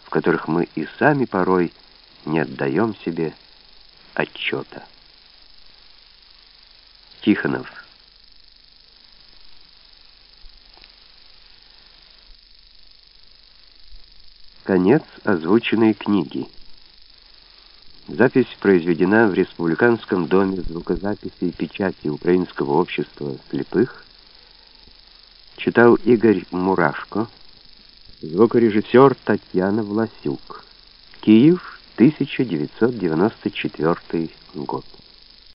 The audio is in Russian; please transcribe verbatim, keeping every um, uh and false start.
в которых мы и сами порой не отдаем себе отчета. Тихонов. Конец озвученной книги. Запись произведена в Республиканском доме звукозаписи и печати Украинского общества слепых. Читал Игорь Мурашко. Звукорежиссер Татьяна Власюк. Киев, тысяча девятьсот девяносто четвёртый год.